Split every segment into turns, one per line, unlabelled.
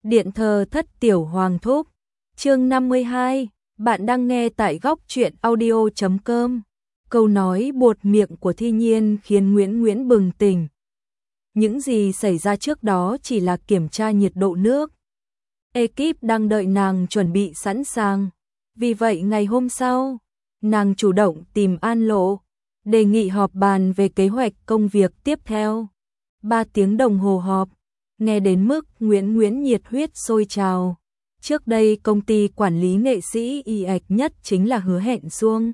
Điện thờ thất tiểu hoàng thúc, chương 52, bạn đang nghe tại góc truyện audio.com. Câu nói buột miệng của Thi Nhiên khiến Nguyễn bừng tỉnh. Những gì xảy ra trước đó chỉ là kiểm tra nhiệt độ nước. Ekip đang đợi nàng chuẩn bị sẵn sàng. Vì vậy ngày hôm sau, nàng chủ động tìm An Lộ, đề nghị họp bàn về kế hoạch công việc tiếp theo. 3 tiếng đồng hồ họp, nghe đến mức Nguyễn nhiệt huyết sôi trào. Trước đây công ty quản lý nghệ sĩ y ạch nhất chính là Hứa Hẹn Xuông.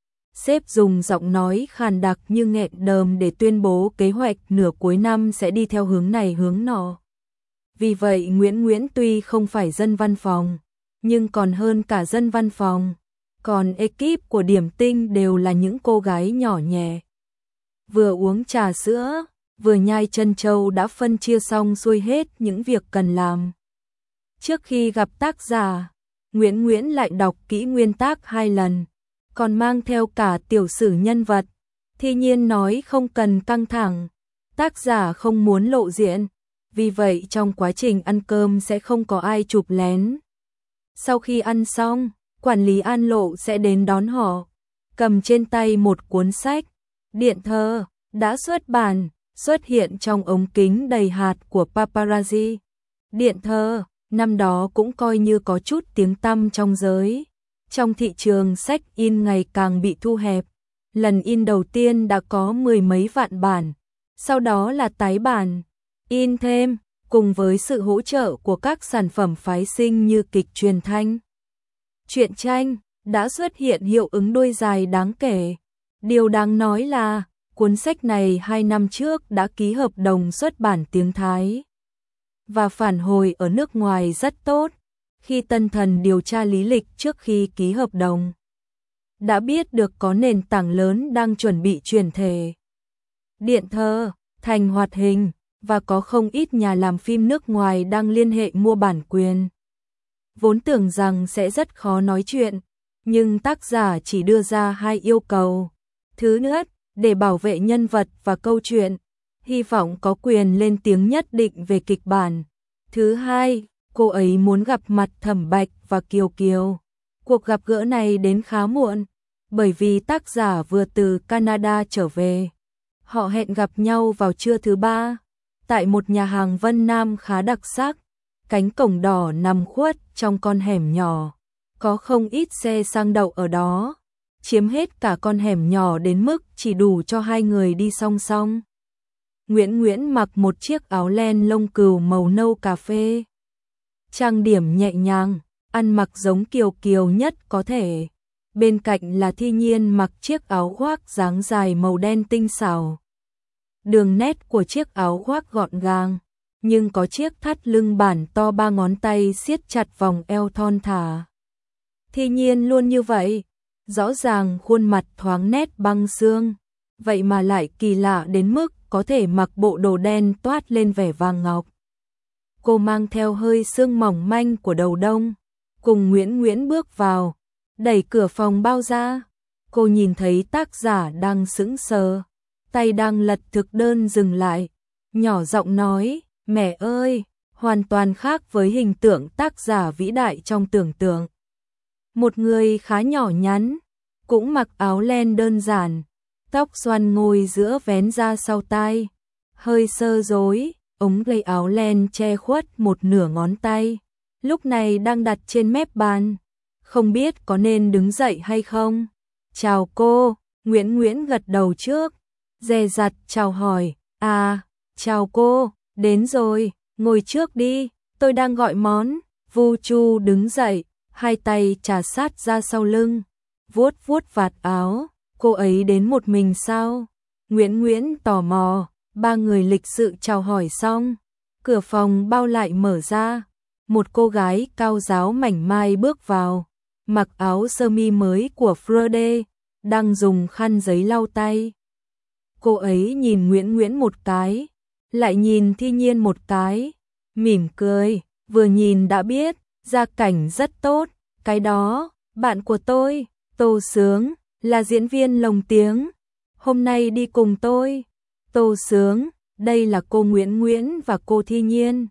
Sếp dùng giọng nói khàn đặc như nghẹn đờm để tuyên bố kế hoạch nửa cuối năm sẽ đi theo hướng này hướng nọ. Vì vậy Nguyễn tuy không phải dân văn phòng, nhưng còn hơn cả dân văn phòng. Còn ekip của Điểm Tinh đều là những cô gái nhỏ nhẹ. Vừa uống trà sữa, vừa nhai chân trâu đã phân chia xong xuôi hết những việc cần làm. Trước khi gặp tác giả, Nguyễn lại đọc kỹ nguyên tác 2 lần, còn mang theo cả tiểu sử nhân vật. Thi Nhiên nói không cần căng thẳng, tác giả không muốn lộ diện, vì vậy trong quá trình ăn cơm sẽ không có ai chụp lén. Sau khi ăn xong, quản lý An Lộ sẽ đến đón họ, cầm trên tay một cuốn sách, Điện thơ, đã xuất bản, xuất hiện trong ống kính đầy hạt của paparazzi. Điện thơ, năm đó cũng coi như có chút tiếng tăm trong giới. Trong thị trường sách in ngày càng bị thu hẹp, lần in đầu tiên đã có 10 mấy vạn bản, sau đó là tái bản, in thêm, cùng với sự hỗ trợ của các sản phẩm phái sinh như kịch truyền thanh, truyện tranh, đã xuất hiện hiệu ứng đuôi dài đáng kể. Điều đáng nói là, cuốn sách này 2 năm trước đã ký hợp đồng xuất bản tiếng Thái. Và phản hồi ở nước ngoài rất tốt. Khi Tân Thần điều tra lý lịch trước khi ký hợp đồng, đã biết được có nền tảng lớn đang chuẩn bị chuyển thể Điện thơ thành hoạt hình, và có không ít nhà làm phim nước ngoài đang liên hệ mua bản quyền. Vốn tưởng rằng sẽ rất khó nói chuyện, nhưng tác giả chỉ đưa ra 2 yêu cầu. Thứ nhất, để bảo vệ nhân vật và câu chuyện, hy vọng có quyền lên tiếng nhất định về kịch bản. Thứ hai, cô ấy muốn gặp mặt Thẩm Bạch và Kiều Kiều. Cuộc gặp gỡ này đến khá muộn, bởi vì tác giả vừa từ Canada trở về. Họ hẹn gặp nhau vào trưa thứ 3, tại một nhà hàng Vân Nam khá đặc sắc. Cánh cổng đỏ nằm khuất trong con hẻm nhỏ, có không ít xe sang đậu ở đó, chiếm hết cả con hẻm nhỏ đến mức chỉ đủ cho 2 người đi song song. Nguyễn mặc một chiếc áo len lông cừu màu nâu cà phê, trang điểm nhẹ nhàng, ăn mặc giống Kiều Kiều nhất có thể. Bên cạnh là Thi Nhiên mặc chiếc áo khoác dáng dài màu đen tinh xảo. Đường nét của chiếc áo khoác gọn gàng, nhưng có chiếc thắt lưng bản to 3 ngón tay siết chặt vòng eo thon thả. Thi Nhiên luôn như vậy, rõ ràng khuôn mặt thoáng nét băng xương, vậy mà lại kỳ lạ đến mức có thể mặc bộ đồ đen toát lên vẻ vàng ngọc. Cô mang theo hơi sương mỏng manh của đầu đông, cùng Nguyễn bước vào, đẩy cửa phòng bao ra. Cô nhìn thấy tác giả đang sững sờ, tay đang lật thực đơn dừng lại, nhỏ giọng nói, mẹ ơi, hoàn toàn khác với hình tượng tác giả vĩ đại trong tưởng tượng. Một người khá nhỏ nhắn, cũng mặc áo len đơn giản, tóc xoăn ngồi giữa vén ra sau tai, hơi sơ rối, ống gây áo len che khuất một nửa ngón tay, lúc này đang đặt trên mép bàn, không biết có nên đứng dậy hay không. Chào cô, Nguyễn gật đầu trước, dè dặt chào hỏi, à, chào cô, đến rồi, ngồi trước đi, tôi đang gọi món. Vu Chu đứng dậy, 2 tay chà sát ra sau lưng, vuốt vạt áo. Cô ấy đến một mình sao? Nguyễn tò mò. 3 người lịch sự chào hỏi xong, cửa phòng bao lại mở ra, một cô gái cao ráo mảnh mai bước vào, mặc áo sơ mi mới của Frode, đang dùng khăn giấy lau tay. Cô ấy nhìn Nguyễn một cái, lại nhìn Thi Nhiên một cái, mỉm cười, vừa nhìn đã biết, gia cảnh rất tốt, cái đó, bạn của tôi, Tô Sướng, là diễn viên lồng tiếng, hôm nay đi cùng tôi. Tô Sướng, đây là cô Nguyễn và cô Thi Nhiên.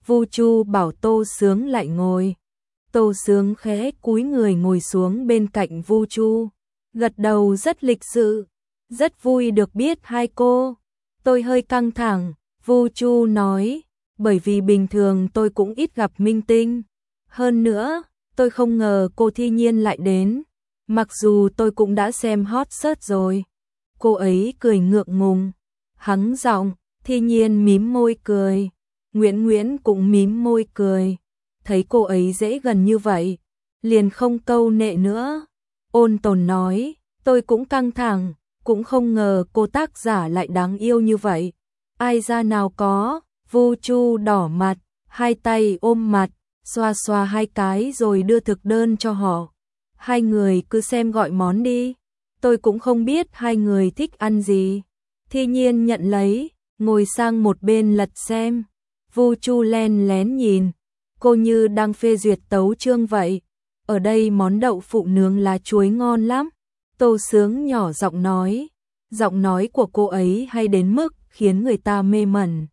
Vu Chu bảo Tô Sướng lại ngồi. Tô Sướng khẽ cúi người ngồi xuống bên cạnh Vu Chu, gật đầu rất lịch sự, rất vui được biết hai cô. Tôi hơi căng thẳng, Vu Chu nói, bởi vì bình thường tôi cũng ít gặp minh tinh. Hơn nữa, tôi không ngờ cô Thi Nhiên lại đến, mặc dù tôi cũng đã xem hot search rồi. Cô ấy cười ngượng ngùng, hắng giọng, Thi Nhiên mím môi cười, Nguyễn Nguyễn cũng mím môi cười. Thấy cô ấy dễ gần như vậy, liền không câu nệ nữa. Ôn Tồn nói, tôi cũng căng thẳng, cũng không ngờ cô tác giả lại đáng yêu như vậy. Ai ra nào có, Vu Chu đỏ mặt, hai tay ôm mặt, xoa xoa hai cái rồi đưa thực đơn cho họ. Hai người cứ xem gọi món đi, tôi cũng không biết hai người thích ăn gì. Thi Nhiên nhận lấy, ngồi sang một bên lật xem. Vu Chu len lén nhìn, cô như đang phê duyệt tấu chương vậy. Ở đây món đậu phụ nướng lá chuối ngon lắm. Tô Sướng nhỏ giọng nói của cô ấy hay đến mức khiến người ta mê mẩn.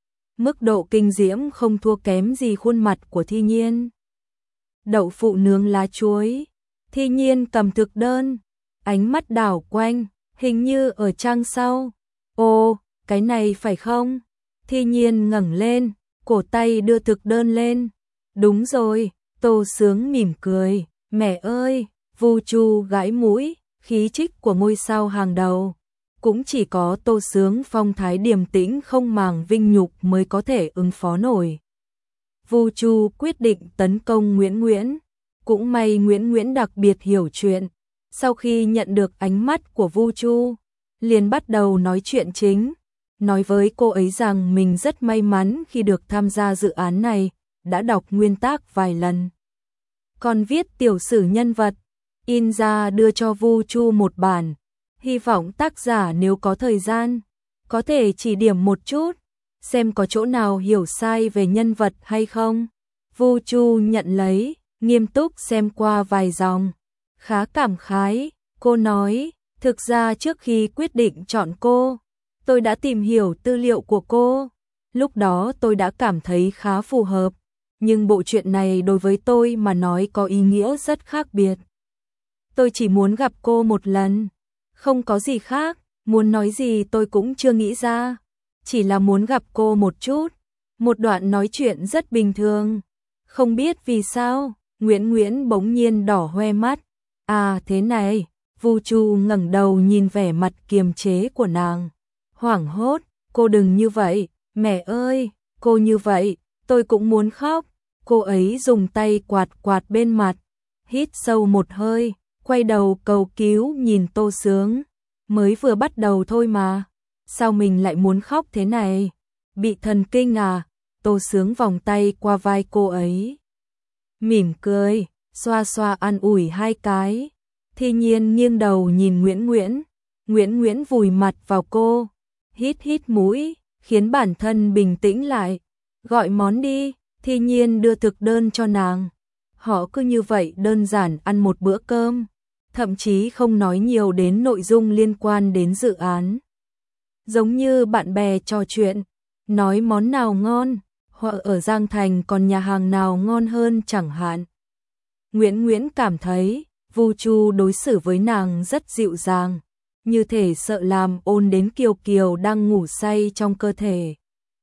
Mức độ kinh diễm không thua kém gì khuôn mặt của Thi Nhiên. Đậu phụ nướng lá chuối, Thi Nhiên cầm thực đơn, ánh mắt đảo quanh, hình như ở trang sau. Ồ, cái này phải không? Thi Nhiên ngẩng lên, cổ tay đưa thực đơn lên. Đúng rồi, Tô Sướng mỉm cười, mẹ ơi, Vu Chu gãi mũi, khí chất của ngôi sao hàng đầu. Cũng chỉ có Tô Sướng phong thái điềm tĩnh không màng vinh nhục mới có thể ứng phó nổi. Vu Chu quyết định tấn công Nguyễn Nguyễn. Cũng may Nguyễn Nguyễn đặc biệt hiểu chuyện. Sau khi nhận được ánh mắt của Vu Chu, liền bắt đầu nói chuyện chính. Nói với cô ấy rằng mình rất may mắn khi được tham gia dự án này, đã đọc nguyên tác vài lần. Còn viết tiểu sử nhân vật, in ra đưa cho Vu Chu một bản. Hy vọng tác giả nếu có thời gian, có thể chỉ điểm một chút, xem có chỗ nào hiểu sai về nhân vật hay không. Vu Chu nhận lấy, nghiêm túc xem qua vài dòng. Khá cảm khái, cô nói, thực ra trước khi quyết định chọn cô, tôi đã tìm hiểu tư liệu của cô. Lúc đó tôi đã cảm thấy khá phù hợp, nhưng bộ truyện này đối với tôi mà nói có ý nghĩa rất khác biệt. Tôi chỉ muốn gặp cô một lần, không có gì khác, muốn nói gì tôi cũng chưa nghĩ ra. Chỉ là muốn gặp cô một chút, một đoạn nói chuyện rất bình thường. Không biết vì sao, Nguyễn Nguyễn bỗng nhiên đỏ hoe mắt. À thế này, Vu Chu ngẩng đầu nhìn vẻ mặt kiềm chế của nàng. Hoảng hốt, cô đừng như vậy, mẹ ơi, cô như vậy, tôi cũng muốn khóc. Cô ấy dùng tay quạt quạt bên mặt, hít sâu một hơi, quay đầu cầu cứu nhìn Tô Sướng. Mới vừa bắt đầu thôi mà, sao mình lại muốn khóc thế này? Bị thần kinh à? Tô Sướng vòng tay qua vai cô ấy, mỉm cười, xoa xoa an ủi hai cái. Thi Nhiên nghiêng đầu nhìn Nguyễn Nguyễn. Nguyễn Nguyễn vùi mặt vào cô, hít hít mũi, khiến bản thân bình tĩnh lại. Gọi món đi, Thi Nhiên đưa thực đơn cho nàng. Họ cứ như vậy đơn giản ăn một bữa cơm, thậm chí không nói nhiều đến nội dung liên quan đến dự án. Giống như bạn bè trò chuyện, nói món nào ngon, hoặc ở Giang Thành còn nhà hàng nào ngon hơn chẳng hạn. Nguyễn Nguyễn cảm thấy Vu Chu đối xử với nàng rất dịu dàng, như thể sợ làm ồn đến Kiều Kiều đang ngủ say trong cơ thể.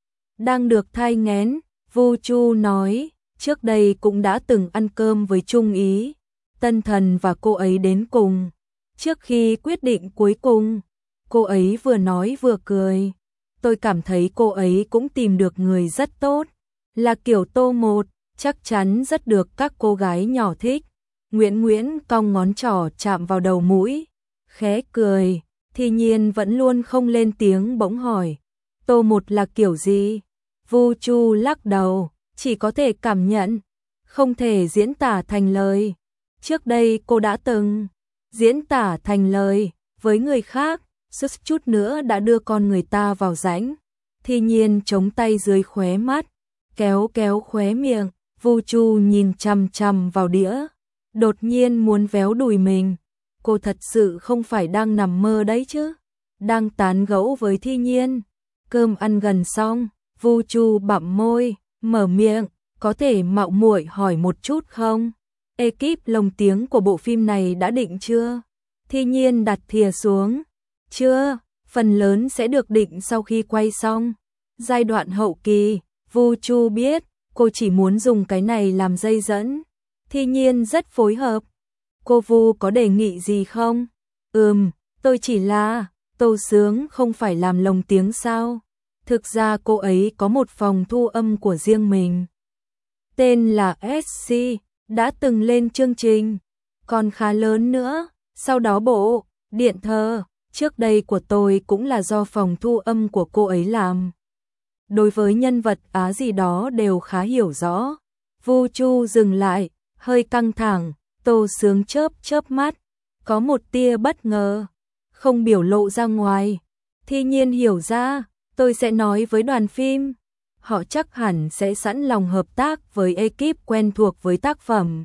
Đang được thai nghén, Vu Chu nói, trước đây cũng đã từng ăn cơm với Trung Ý, Tân Thần và cô ấy đến cùng. Trước khi quyết định cuối cùng, cô ấy vừa nói vừa cười. Tôi cảm thấy cô ấy cũng tìm được người rất tốt, là kiểu Tô một, chắc chắn rất được các cô gái nhỏ thích. Nguyễn Nguyễn cong ngón trỏ chạm vào đầu mũi, khẽ cười. Thi Nhiên vẫn luôn không lên tiếng bỗng hỏi, Tô một là kiểu gì? Vu Chu lắc đầu, chỉ có thể cảm nhận, không thể diễn tả thành lời. Trước đây cô đã từng diễn tả thành lời với người khác, suýt chút nữa đã đưa con người ta vào rãnh. Thi Nhiên chống tay dưới khóe mắt, kéo kéo khóe miệng. Vu Chu nhìn chằm chằm vào đĩa, đột nhiên muốn véo đùi mình. Cô thật sự không phải đang nằm mơ đấy chứ, đang tán gẫu với Thi Nhiên. Cơm ăn gần xong, Vu Chu bặm môi, mở miệng, có thể mạo muội hỏi một chút không? Ekip lồng tiếng của bộ phim này đã định chưa? Thi Nhiên đặt thìa xuống. Chưa, phần lớn sẽ được định sau khi quay xong. Giai đoạn hậu kỳ, Vu Chu biết, cô chỉ muốn dùng cái này làm dây dẫn. Thi Nhiên rất phối hợp. Cô Vu có đề nghị gì không? Tôi chỉ là, Tô Sướng không phải làm lồng tiếng sao? Thực ra cô ấy có một phòng thu âm của riêng mình. Tên là SC, đã từng lên chương trình, còn khá lớn nữa. Sau đó bộ, điện thơ, trước đây của tôi cũng là do phòng thu âm của cô ấy làm. Đối với nhân vật Á gì đó đều khá hiểu rõ. Vu Chu dừng lại, hơi căng thẳng, Tô Sướng chớp chớp mắt, có một tia bất ngờ, không biểu lộ ra ngoài. Thi Nhiên hiểu ra, tôi sẽ nói với đoàn phim, họ chắc hẳn sẽ sẵn lòng hợp tác với ekip quen thuộc với tác phẩm.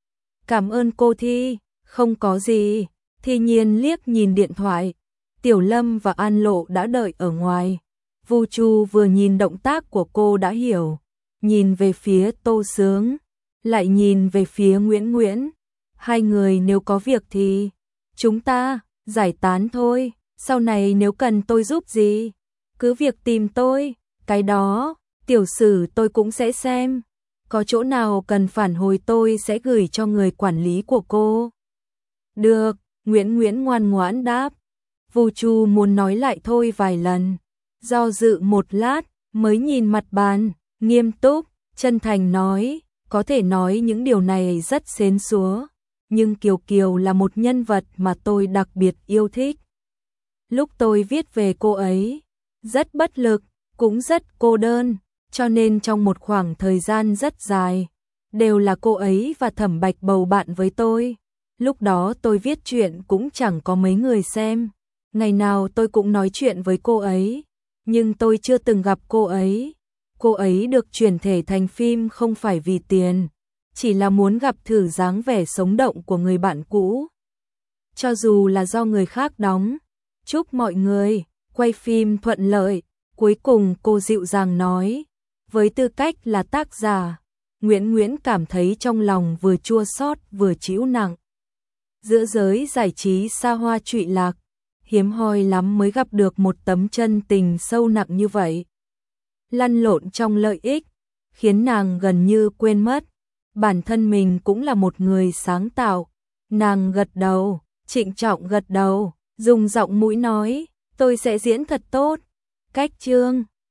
Cảm ơn cô Thi, không có gì. Thi Nhiên liếc nhìn điện thoại, Tiểu Lâm và An Lộ đã đợi ở ngoài. Vu Chu vừa nhìn động tác của cô đã hiểu, nhìn về phía Tô Sướng, lại nhìn về phía Nguyễn Nguyễn. Hai người nếu có việc thì chúng ta giải tán thôi, sau này nếu cần tôi giúp gì, cứ việc tìm tôi, cái đó, tiểu sử tôi cũng sẽ xem. Có chỗ nào cần phản hồi tôi sẽ gửi cho người quản lý của cô. Được, Nguyễn Nguyễn ngoan ngoãn đáp. Vu Chu muốn nói lại thôi vài lần, do dự một lát, mới nhìn mặt bàn, nghiêm túc, chân thành nói, có thể nói những điều này rất xến xúa, nhưng Kiều Kiều là một nhân vật mà tôi đặc biệt yêu thích. Lúc tôi viết về cô ấy, rất bất lực, cũng rất cô đơn, cho nên trong một khoảng thời gian rất dài, đều là cô ấy và Thẩm Bạch bầu bạn với tôi. Lúc đó tôi viết chuyện cũng chẳng có mấy người xem, ngày nào tôi cũng nói chuyện với cô ấy, nhưng tôi chưa từng gặp cô ấy. Cô ấy được chuyển thể thành phim không phải vì tiền, chỉ là muốn gặp thử dáng vẻ sống động của người bạn cũ. Cho dù là do người khác đóng, chúc mọi người quay phim thuận lợi. Cuối cùng cô dịu dàng nói, với tư cách là tác giả, Nguyễn Nguyễn cảm thấy trong lòng vừa chua xót vừa trĩu nặng. Giữa giới giải trí xa hoa trụy lạc, hiếm hoi lắm mới gặp được một tấm chân tình sâu nặng như vậy. Lăn lộn trong lợi ích, khiến nàng gần như quên mất, bản thân mình cũng là một người sáng tạo. Nàng gật đầu, trịnh trọng gật đầu, dùng giọng mũi nói, tôi sẽ diễn thật tốt. Cách chương